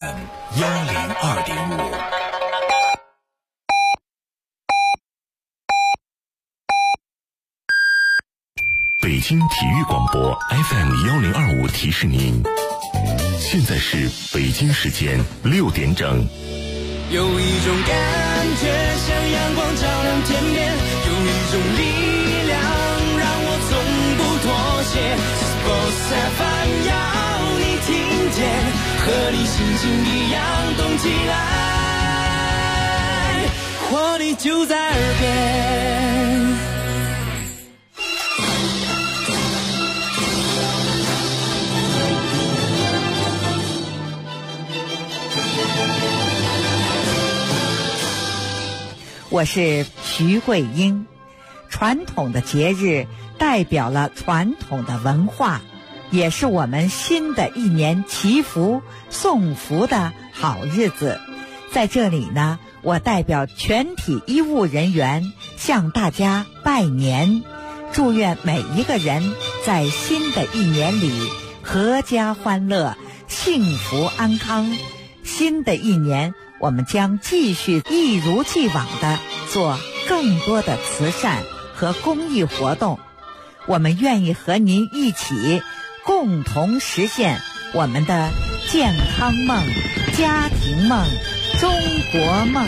102.5。北京体育广播 FM 1025提示您，现在是北京时间6点整。 有一种感觉像阳光照亮天边，有一种力量让我从不妥协。Sports FM 要你听见，和你心情一样动起来，活力就在耳边。 我是徐慧英。传统的节日代表了传统的文化，也是我们新的一年祈福送福的好日子。在这里呢，我代表全体医务人员向大家拜年，祝愿每一个人在新的一年里阖家欢乐，幸福安康。新的一年我们将继续一如既往地做更多的慈善和公益活动，我们愿意和您一起共同实现我们的健康梦、家庭梦、中国梦。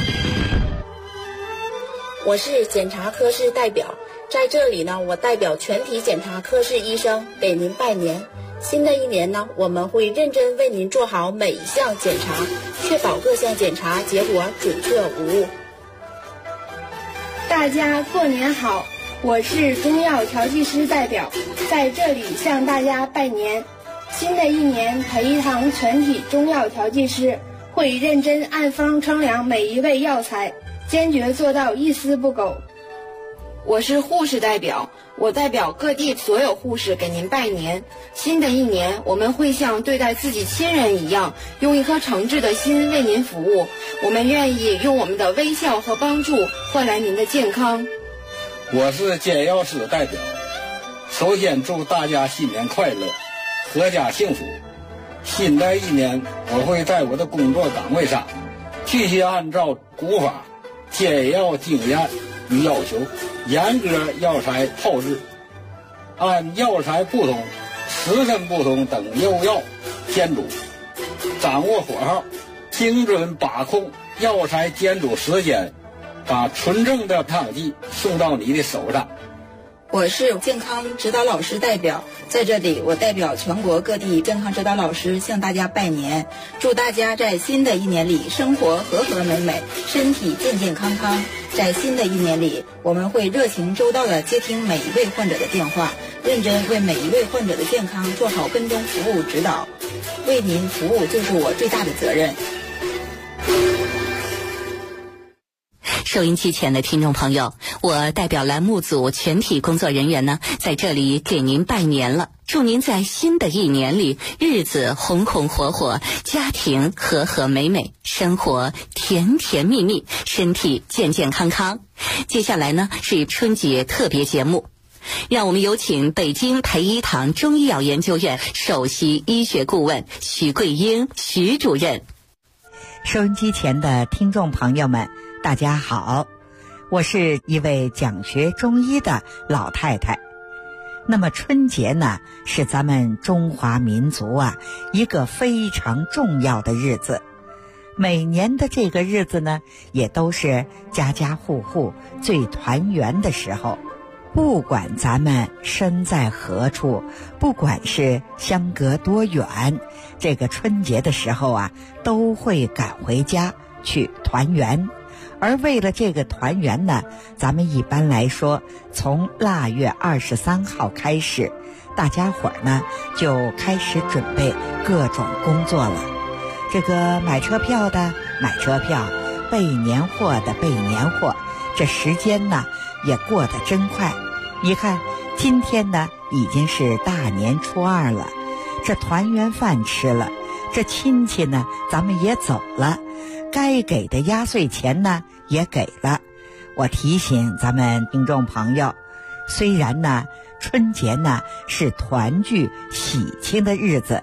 我是检查科室代表，在这里呢，我代表全体检查科室医生给您拜年。新的一年呢，我们会认真为您做好每一项检查，确保各项检查结果准确无误。 大家过年好，我是中药调剂师代表，在这里向大家拜年。新的一年，培堂全体中药调剂师会认真按方称量每一味药材，坚决做到一丝不苟。 我是护士代表，我代表各地所有护士给您拜年。新的一年，我们会像对待自己亲人一样，用一颗诚挚的心为您服务。我们愿意用我们的微笑和帮助换来您的健康。 我是检药师代表，首先祝大家新年快乐，阖家幸福。新的一年，我会在我的工作岗位上继续按照古法检药经验与要求，严格药材炮制，按药材不同、时辰不同等用药煎煮，掌握火候，精准把控药材煎煮时间，把纯正的汤剂送到你的手上。 我是健康指导老师代表，在这里我代表全国各地健康指导老师向大家拜年，祝大家在新的一年里生活和和美美，身体健健康康。在新的一年里，我们会热情周到地接听每一位患者的电话，认真为每一位患者的健康做好跟踪服务指导，为您服务就是我最大的责任。 收音机前的听众朋友，我代表栏目组全体工作人员呢，在这里给您拜年了，祝您在新的一年里日子红红火火，家庭和和美美，生活甜甜蜜蜜，身体健健康康。接下来呢是春节特别节目，让我们有请北京培医堂中医药研究院首席医学顾问徐桂英徐主任。 收音机前的听众朋友们，大家好，我是一位讲学中医的老太太。那么春节呢，是咱们中华民族一个非常重要的日子。每年的这个日子呢，也都是家家户户最团圆的时候。不管咱们身在何处，不管是相隔多远，这个春节的时候都会赶回家去团圆。而为了这个团圆呢，咱们一般来说，从腊月23号开始，大家伙儿呢就开始准备各种工作了。这个买车票的买车票，备年货的备年货，这时间呢也过得真快。你看，今天呢已经是大年初二了，这团圆饭吃了，这亲戚呢咱们也走了，该给的压岁钱呢也给了。我提醒咱们听众朋友，虽然呢春节呢是团聚喜庆的日子，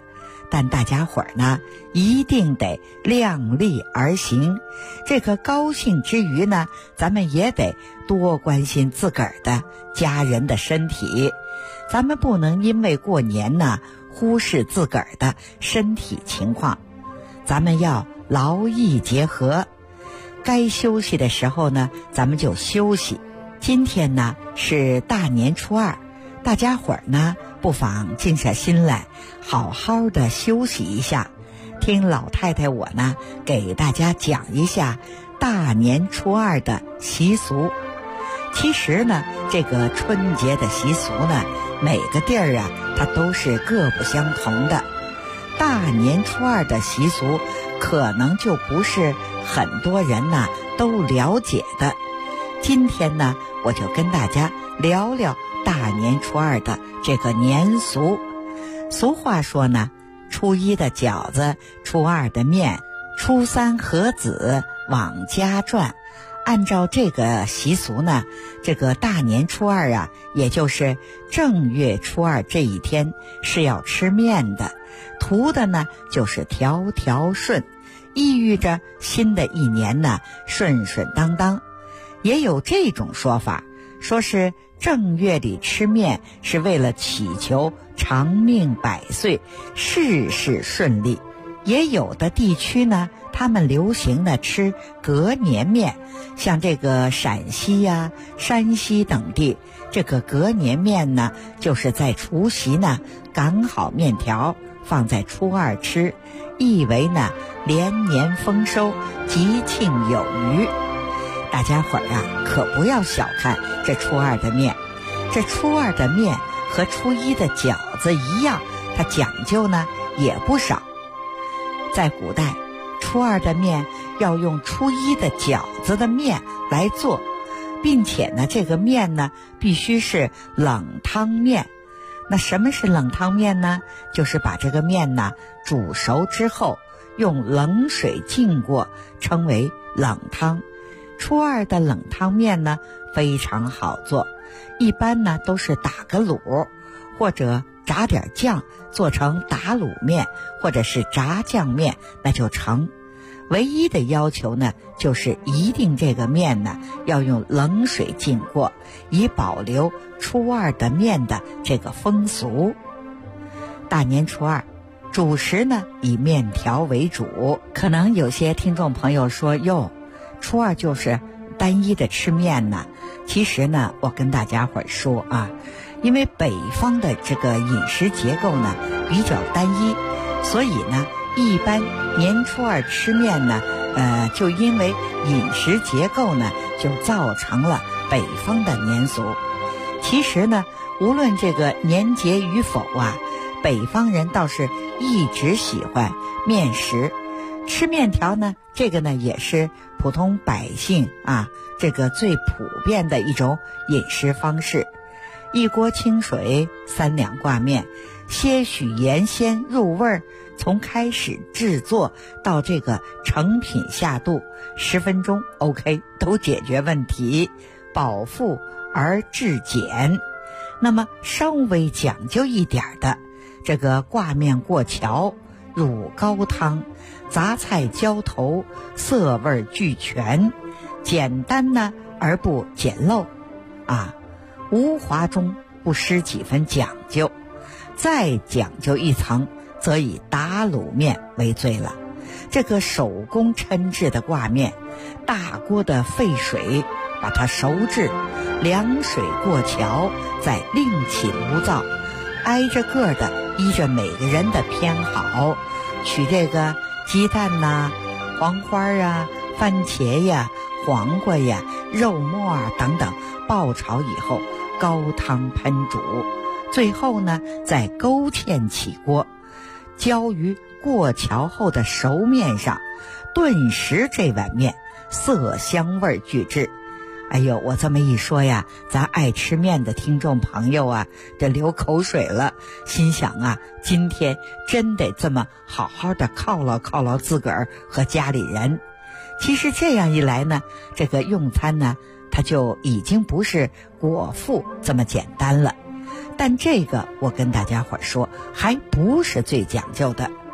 但大家伙儿呢，一定得量力而行。这个高兴之余呢，咱们也得多关心自个儿的家人的身体。咱们不能因为过年呢，忽视自个儿的身体情况。咱们要劳逸结合，该休息的时候呢，咱们就休息。今天呢是大年初二，大家伙儿呢不妨静下心来，好好的休息一下。听老太太我呢给大家讲一下大年初二的习俗。其实呢，这个春节的习俗呢，每个地儿啊，它都是各不相同的。大年初二的习俗，可能就不是很多人呢都了解的。今天呢，我就跟大家聊聊大年初二的这个年俗。俗话说呢，初一的饺子，初二的面，初三合子往家转。按照这个习俗呢，这个大年初二啊，也就是正月初二这一天是要吃面的，图的呢就是条条顺，意喻着新的一年呢顺顺当当。也有这种说法，说是正月里吃面是为了祈求长命百岁，事事顺利。也有的地区呢，他们流行的吃隔年面，像这个陕西呀、山西等地，这个隔年面呢，就是在除夕呢擀好面条放在初二吃，意为呢连年丰收，吉庆有余。大家伙儿啊，可不要小看这初二的面。这初二的面和初一的饺子一样，它讲究呢也不少。在古代，初二的面要用初一的饺子的面来做，并且呢，这个面呢必须是冷汤面。那什么是冷汤面呢？就是把这个面呢煮熟之后，用冷水浸过，称为冷汤。初二的冷汤面呢非常好做，一般呢都是打个卤，或者炸点酱做成打卤面，或者是炸酱面，那就成。唯一的要求呢，就是一定这个面呢要用冷水浸过，以保留初二的面的这个风俗。大年初二，主食呢以面条为主。可能有些听众朋友说，哟，初二就是单一的吃面呢。其实呢，我跟大家伙儿说啊，因为北方的这个饮食结构呢比较单一，所以呢一般年初二吃面呢，就因为饮食结构呢就造成了北方的年俗。其实呢，无论这个年节与否啊，北方人倒是一直喜欢面食。吃面条呢，这个呢也是普通百姓啊这个最普遍的一种饮食方式。一锅清水，3两挂面，些许盐鲜入味儿，从开始制作到这个成品下肚，10分钟 OK 都解决问题，饱腹而质简。那么稍微讲究一点的，这个挂面过桥，入高汤，杂菜浇头，色味俱全，简单呢而不简陋啊，无华中不失几分讲究。再讲究一层，则以打卤面为最了。这个手工抻制的挂面，大锅的沸水把它熟制，凉水过桥，再另起炉灶，挨着个的依着每个人的偏好，取这个鸡蛋呐、黄花啊、番茄呀、黄瓜呀、肉末啊等等，爆炒以后高汤喷煮，最后呢再勾芡起锅，浇于过桥后的熟面上，顿时这碗面色香味俱至。哎呦，我这么一说呀，咱爱吃面的听众朋友啊，这流口水了，心想啊，今天真得这么好好的犒劳犒劳自个儿和家里人。其实这样一来呢，这个用餐呢，它就已经不是果腹这么简单了。但这个我跟大家伙说，还不是最讲究的。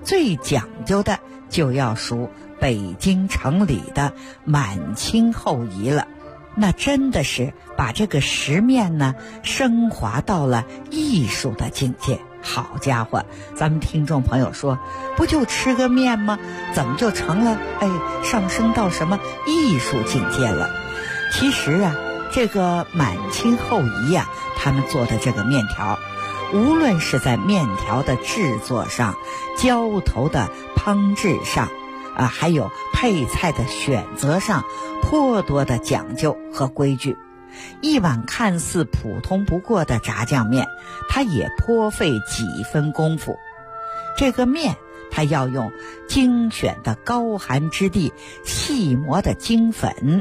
最讲究的就要数北京城里的满清后夷了。那真的是把这个食面呢升华到了艺术的境界。好家伙，咱们听众朋友说，不就吃个面吗？怎么就成了上升到什么艺术境界了？其实啊，这个满清后夷啊，他们做的这个面条，无论是在面条的制作上、浇头的烹制上还有配菜的选择上，颇多的讲究和规矩。一碗看似普通不过的炸酱面，它也颇费几分功夫。这个面它要用精选的高寒之地细磨的精粉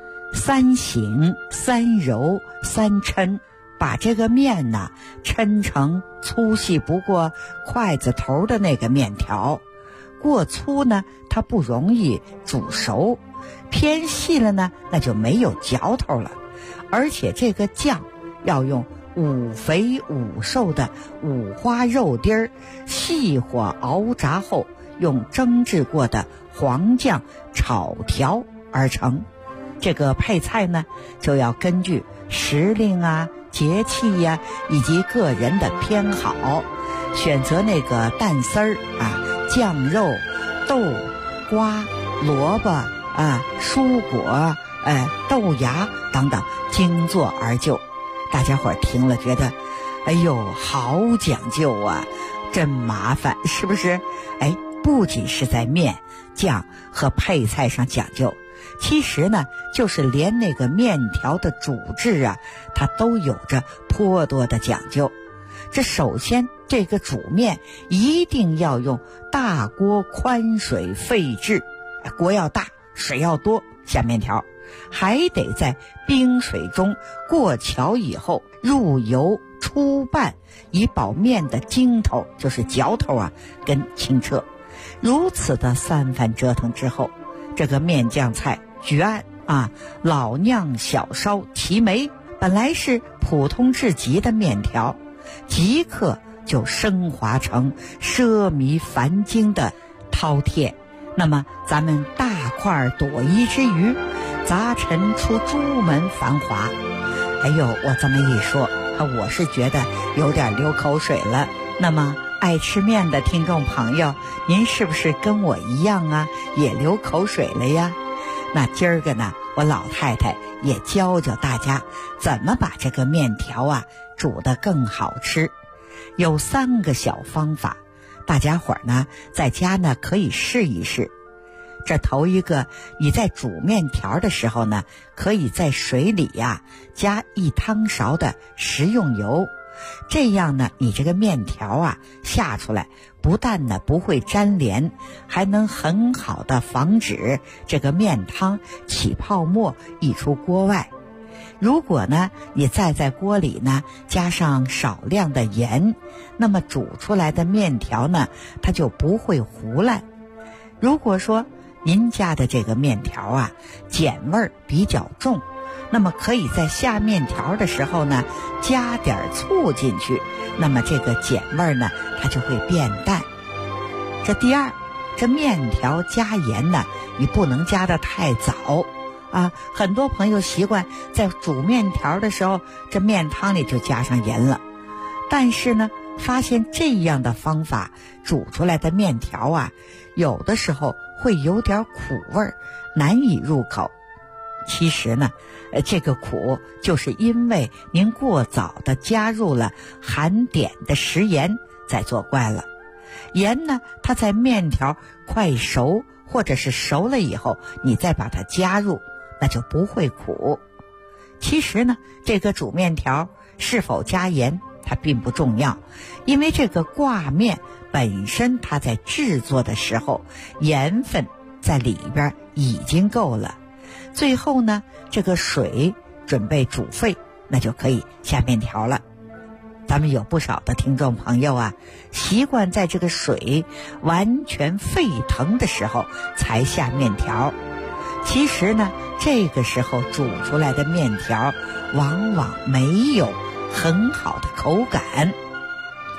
，3醒3揉3抻，把这个面呢抻成粗细不过筷子头的那个面条。过粗呢它不容易煮熟，偏细了呢那就没有嚼头了。而且这个酱要用5肥5瘦的五花肉丁儿，细火熬炸后用蒸制过的黄酱炒调而成。这个配菜呢就要根据时令节气以及个人的偏好，选择那个蛋丝儿酱肉、豆、瓜、萝卜蔬果豆芽等等，精做而就。大家伙儿听了觉得好讲究啊，真麻烦，是不是？不仅是在面酱和配菜上讲究，其实呢就是连那个面条的煮制它都有着颇多的讲究。这首先这个煮面一定要用大锅宽水沸制，锅要大，水要多，下面条还得在冰水中过桥以后入油出拌，以保面的筋头，就是嚼头跟清澈。如此的3番折腾之后，这个面酱菜举案老酿小烧齐眉，本来是普通至极的面条，即刻就升华成奢靡繁精的饕餮。那么咱们大块朵颐之余，杂陈出朱门繁华。我这么一说，我是觉得有点流口水了。那么爱吃面的听众朋友，您是不是跟我一样也流口水了呀？那今儿个呢，我老太太也教教大家怎么把这个面条煮得更好吃。有3个小方法，大家伙儿呢在家呢可以试一试。这头一个，你在煮面条的时候呢，可以在水里加1汤勺的食用油，这样呢你这个面条下出来不但呢不会粘连，还能很好的防止这个面汤起泡沫溢出锅外。如果呢你再在锅里呢加上少量的盐，那么煮出来的面条呢它就不会糊烂。如果说您家的这个面条碱味比较重，那么可以在下面条的时候呢加点醋进去，那么这个碱味呢它就会变淡。这第二，这面条加盐呢你不能加得太早很多朋友习惯在煮面条的时候这面汤里就加上盐了，但是呢发现这样的方法煮出来的面条有的时候会有点苦味儿，难以入口。其实呢这个苦就是因为您过早的加入了含碘的食盐在作怪了。盐呢它在面条快熟或者是熟了以后，你再把它加入，那就不会苦。其实呢这个煮面条是否加盐它并不重要，因为这个挂面本身它在制作的时候盐分在里边已经够了。最后呢这个水准备煮沸，那就可以下面条了。咱们有不少的听众朋友习惯在这个水完全沸腾的时候才下面条，其实呢这个时候煮出来的面条往往没有很好的口感。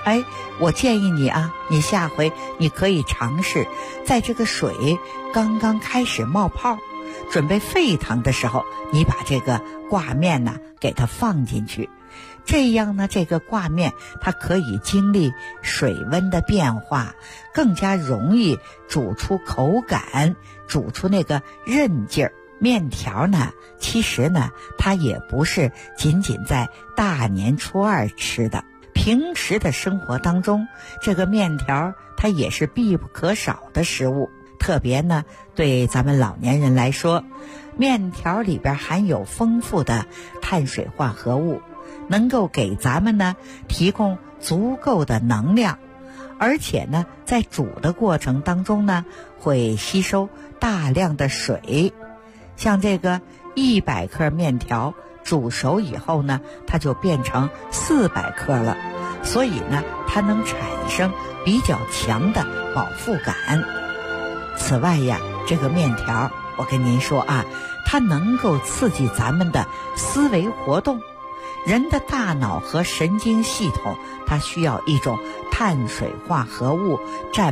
我建议你啊，你下回你可以尝试，在这个水刚刚开始冒泡，准备沸腾的时候，你把这个挂面呢给它放进去。这样呢，这个挂面它可以经历水温的变化，更加容易煮出口感，煮出那个韧劲儿。面条呢，其实呢，它也不是仅仅在大年初二吃的，平时的生活当中，这个面条它也是必不可少的食物。特别呢，对咱们老年人来说，面条里边含有丰富的碳水化合物，能够给咱们呢提供足够的能量，而且呢，在煮的过程当中呢，会吸收大量的水。像这个100克面条煮熟以后呢，它就变成400克了，所以呢，它能产生比较强的饱腹感。此外呀，这个面条我跟您说啊，它能够刺激咱们的思维活动。人的大脑和神经系统，它需要一种碳水化合物占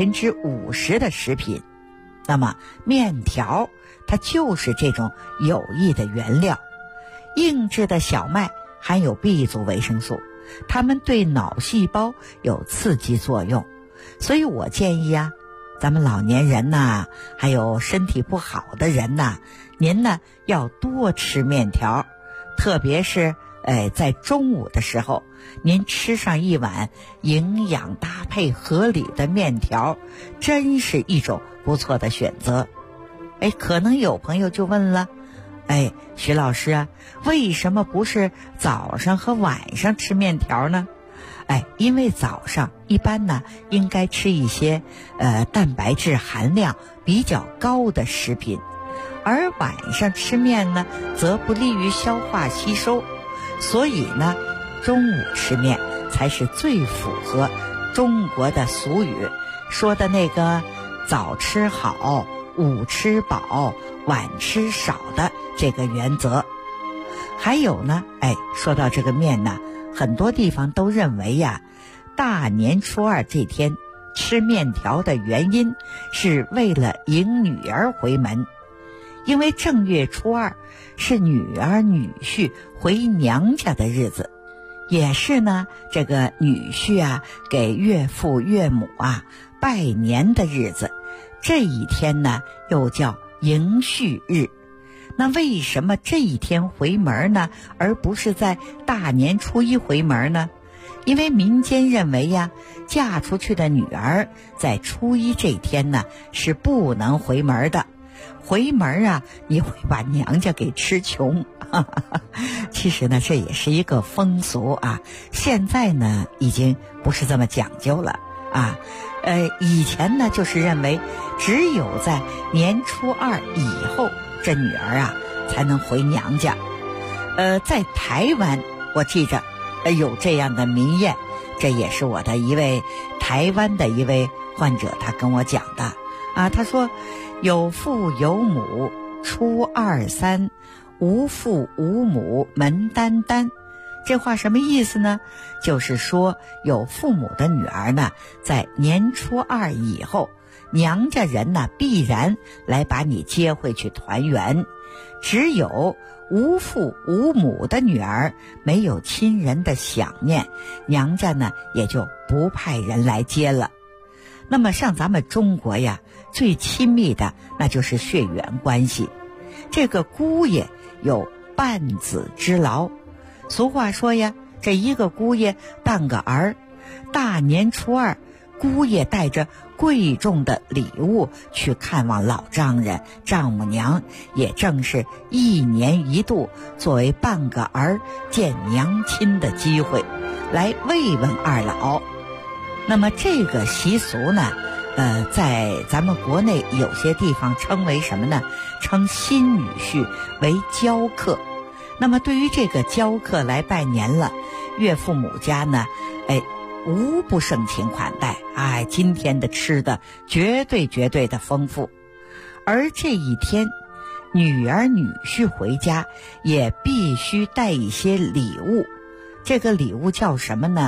50%的食品。那么面条它就是这种有益的原料。硬质的小麦含有 B 族维生素，它们对脑细胞有刺激作用。所以我建议啊，咱们老年人呐，还有身体不好的人呐，您呢要多吃面条，特别是在中午的时候，您吃上一碗营养搭配合理的面条，真是一种不错的选择。可能有朋友就问了，徐老师啊，为什么不是早上和晚上吃面条呢？因为早上一般呢应该吃一些蛋白质含量比较高的食品，而晚上吃面呢则不利于消化吸收，所以呢中午吃面才是最符合中国的俗语说的那个早吃好，午吃饱，晚吃少的这个原则。还有呢，说到这个面呢，很多地方都认为呀，大年初二这天吃面条的原因是为了迎女儿回门，因为正月初二是女儿女婿回娘家的日子，也是呢这个女婿啊给岳父岳母啊拜年的日子。这一天呢又叫迎婿日。那为什么这一天回门呢，而不是在大年初一回门呢？因为民间认为呀，嫁出去的女儿在初一这天呢是不能回门的，回门啊你会把娘家给吃穷。其实呢这也是一个风俗啊，现在呢已经不是这么讲究了啊。以前呢就是认为只有在年初二以后这女儿啊才能回娘家。在台湾我记着有这样的民谚，这也是我的一位台湾的一位患者他跟我讲的啊。他说有父有母初二三，无父无母门单单。这话什么意思呢？就是说有父母的女儿呢，在年初二以后，娘家人呢必然来把你接回去团圆。只有无父无母的女儿，没有亲人的想念，娘家呢也就不派人来接了。那么像咱们中国呀，最亲密的那就是血缘关系。这个姑爷有半子之劳，俗话说呀，这一个姑爷半个儿。大年初二，姑爷带着贵重的礼物去看望老丈人丈母娘，也正是1年一度作为半个儿见娘亲的机会，来慰问二老。那么这个习俗呢，在咱们国内有些地方称为什么呢？称新女婿为交客。那么对于这个交客来拜年了，岳父母家呢，无不盛情款待，今天的吃的绝对的丰富。而这一天，女儿女婿回家也必须带一些礼物。这个礼物叫什么呢？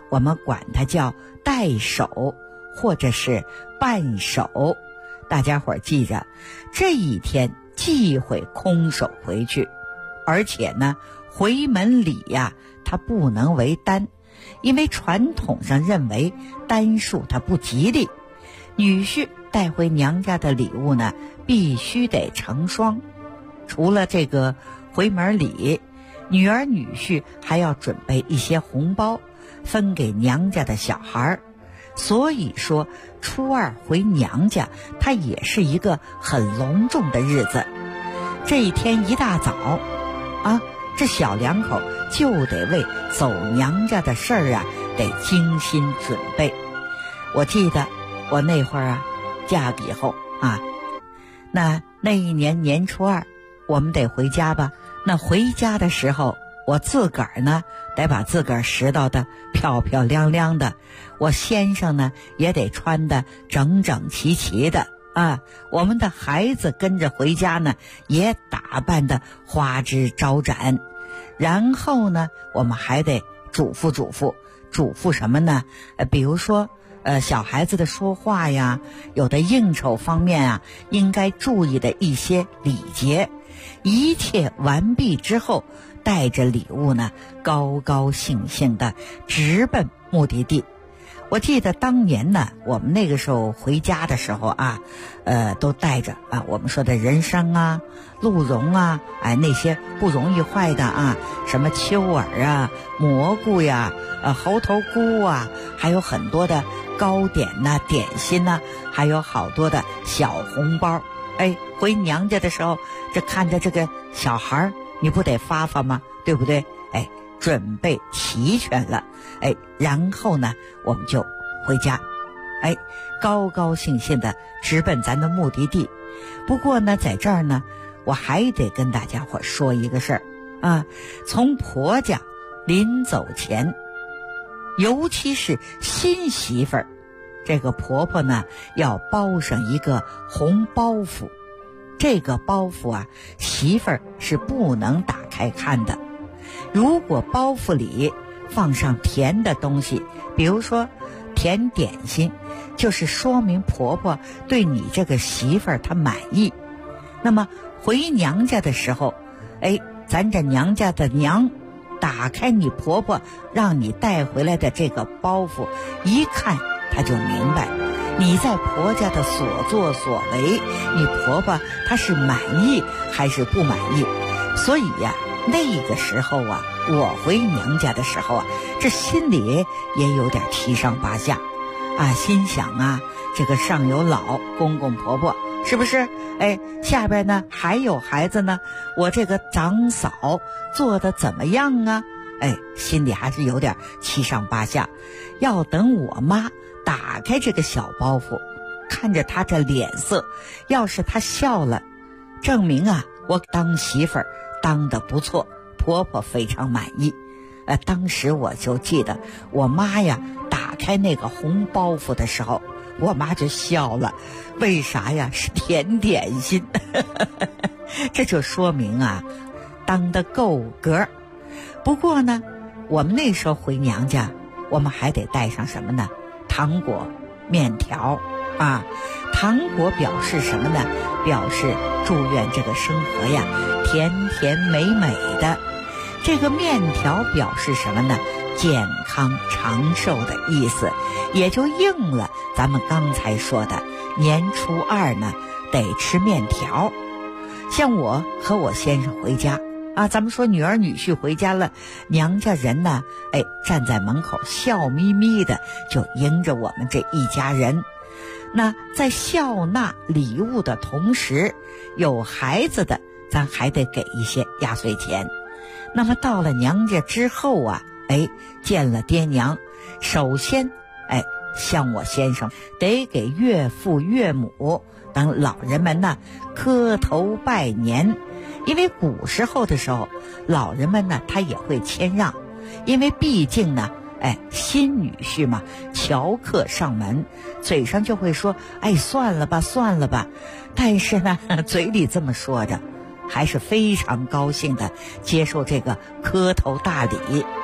我们管它叫带手或者是伴手。大家伙儿记着，这一天忌讳空手回去，而且呢，回门礼呀，它不能为单，因为传统上认为单数它不吉利。女婿带回娘家的礼物呢，必须得成双。除了这个回门礼，女儿女婿还要准备一些红包，分给娘家的小孩。所以说初二回娘家，它也是一个很隆重的日子。这一天一大早啊，这小两口就得为走娘家的事儿啊，得精心准备。我记得我那会儿啊，嫁以后啊，那一年年初二，我们得回家吧。那回家的时候，我自个儿呢得把自个儿拾掇的漂漂亮亮的，我先生呢也得穿的整整齐齐的啊。我们的孩子跟着回家呢，也打扮的花枝招展。然后呢，我们还得嘱咐什么呢？比如说小孩子的说话呀，有的应酬方面啊，应该注意的一些礼节。一切完毕之后，带着礼物呢，高高兴兴的直奔目的地。我记得当年呢，我们那个时候回家的时候啊，都带着啊，我们说的人参啊、鹿茸啊，那些不容易坏的啊，什么秋耳啊、蘑菇呀、猴头菇啊，还有很多的糕点呐、点心呐，还有好多的小红包。回娘家的时候，这看着这个小孩，你不得发发吗？对不对？准备齐全了，然后呢，我们就回家，高高兴兴的直奔咱的目的地。不过呢，在这儿呢，我还得跟大家伙说一个事儿啊，从婆家临走前，尤其是新媳妇儿，这个婆婆呢要包上一个红包袱。这个包袱啊，媳妇儿是不能打开看的。如果包袱里放上甜的东西，比如说甜点心，就是说明婆婆对你这个媳妇儿她满意。那么回娘家的时候，咱这娘家的娘打开你婆婆让你带回来的这个包袱，一看她就明白你在婆家的所作所为，你婆婆她是满意还是不满意。所以呀，那个时候啊，我回娘家的时候啊，这心里也有点七上八下啊，心想啊，这个上有老公公婆婆，是不是？下边呢还有孩子呢，我这个长嫂做的怎么样啊？心里还是有点七上八下。要等我妈打开这个小包袱，看着她这脸色，要是她笑了，证明啊，我当媳妇儿当得不错，婆婆非常满意。当时我就记得我妈呀打开那个红包袱的时候，我妈就笑了。为啥呀？是甜点心这就说明啊，当得够格。不过呢，我们那时候回娘家，我们还得带上什么呢？糖果、面条啊。糖果表示什么呢？表示祝愿这个生活呀甜甜美美的。这个面条表示什么呢？健康长寿的意思，也就应了咱们刚才说的年初二呢得吃面条。像我和我先生回家啊，咱们说女儿女婿回家了，娘家人呢站在门口笑眯眯的就迎着我们这一家人。那在笑纳礼物的同时，有孩子的咱还得给一些压岁钱。那么到了娘家之后啊，见了爹娘，首先像我先生得给岳父岳母等老人们呢磕头拜年。因为古时候的时候，老人们呢他也会谦让，因为毕竟呢新女婿嘛，乔客上门，嘴上就会说算了吧算了吧，但是呢嘴里这么说着，还是非常高兴的接受这个磕头大礼。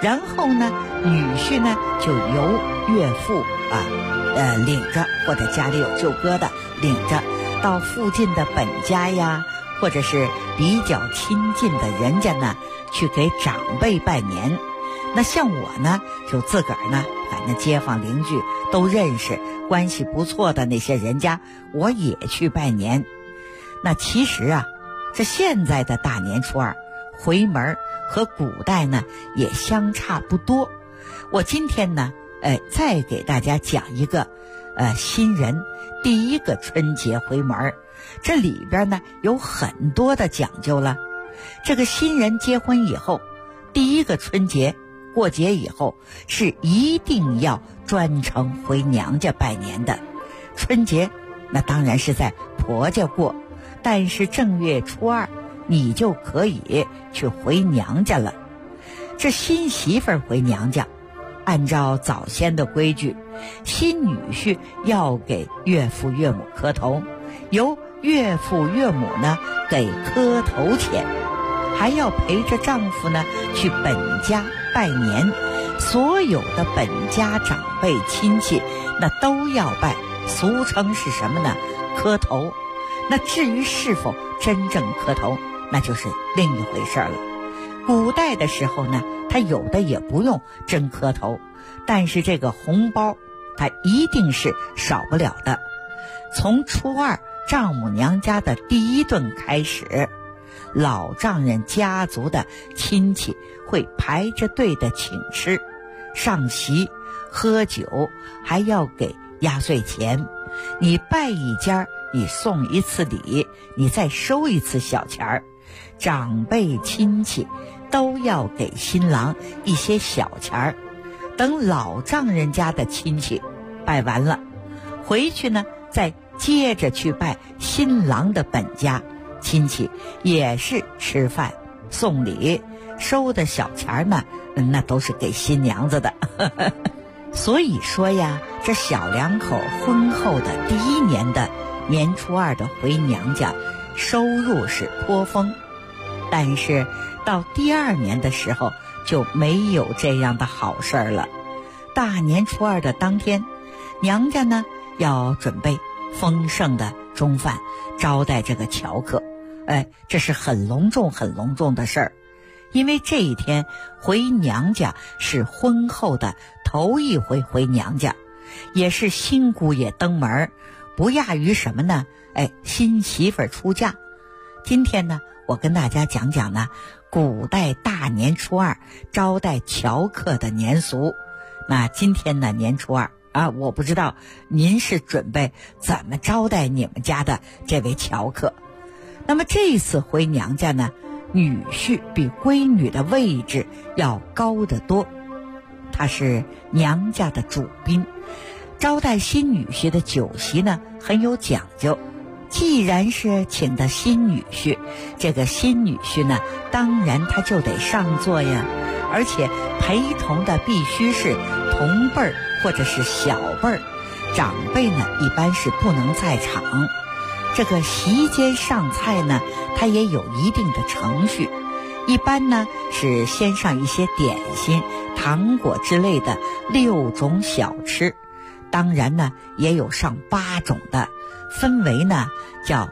然后呢，女婿呢就由岳父领着，或者家里有舅哥的领着，到附近的本家呀，或者是比较亲近的人家呢，去给长辈拜年。那像我呢，就自个儿呢，反正街坊邻居都认识，关系不错的那些人家，我也去拜年。那其实啊，这现在的大年初二回门和古代呢也相差不多。我今天呢，再给大家讲一个新人第一个春节回门，这里边呢有很多的讲究了。这个新人结婚以后，第一个春节过节以后是一定要专程回娘家拜年的。春节那当然是在婆家过，但是正月初二你就可以去回娘家了。这新媳妇儿回娘家，按照早先的规矩，新女婿要给岳父岳母磕头，由岳父岳母呢给磕头钱，还要陪着丈夫呢去本家拜年，所有的本家长辈亲戚那都要拜，俗称是什么呢？磕头。那至于是否真正磕头，那就是另一回事了。古代的时候呢，他有的也不用真磕头，但是这个红包他一定是少不了的。从初二丈母娘家的第一顿开始，老丈人家族的亲戚会排着队的请吃、上席、喝酒，还要给压岁钱。你拜一家，你送一次礼，你再收一次小钱儿。长辈亲戚都要给新郎一些小钱儿。等老丈人家的亲戚拜完了，回去呢再接着去拜新郎的本家亲戚，也是吃饭送礼，收的小钱呢那都是给新娘子的所以说呀，这小两口婚后的第一年的年初二的回娘家，收入是颇丰，但是到第二年的时候就没有这样的好事了。大年初二的当天，娘家呢要准备丰盛的中饭招待这个乔客，这是很隆重很隆重的事儿。因为这一天回娘家是婚后的头一回回娘家，也是新姑爷登门，不亚于什么呢？新媳妇儿出嫁。今天呢，我跟大家讲讲呢，古代大年初二招待乔客的年俗。那今天呢，年初二啊，我不知道您是准备怎么招待你们家的这位乔客。那么这次回娘家呢，女婿比闺女的位置要高得多，他是娘家的主宾。招待新女婿的酒席呢很有讲究，既然是请的新女婿，这个新女婿呢当然他就得上座呀，而且陪同的必须是同辈儿或者是小辈儿，长辈呢一般是不能在场。这个席间上菜呢，它也有一定的程序，一般呢是先上一些点心、糖果之类的6种小吃，当然呢也有上8种的，分为呢叫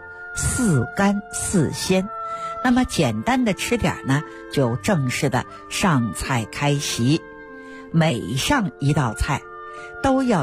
4干4鲜。那么简单的吃点呢，就正式的上菜开席。每上一道菜都要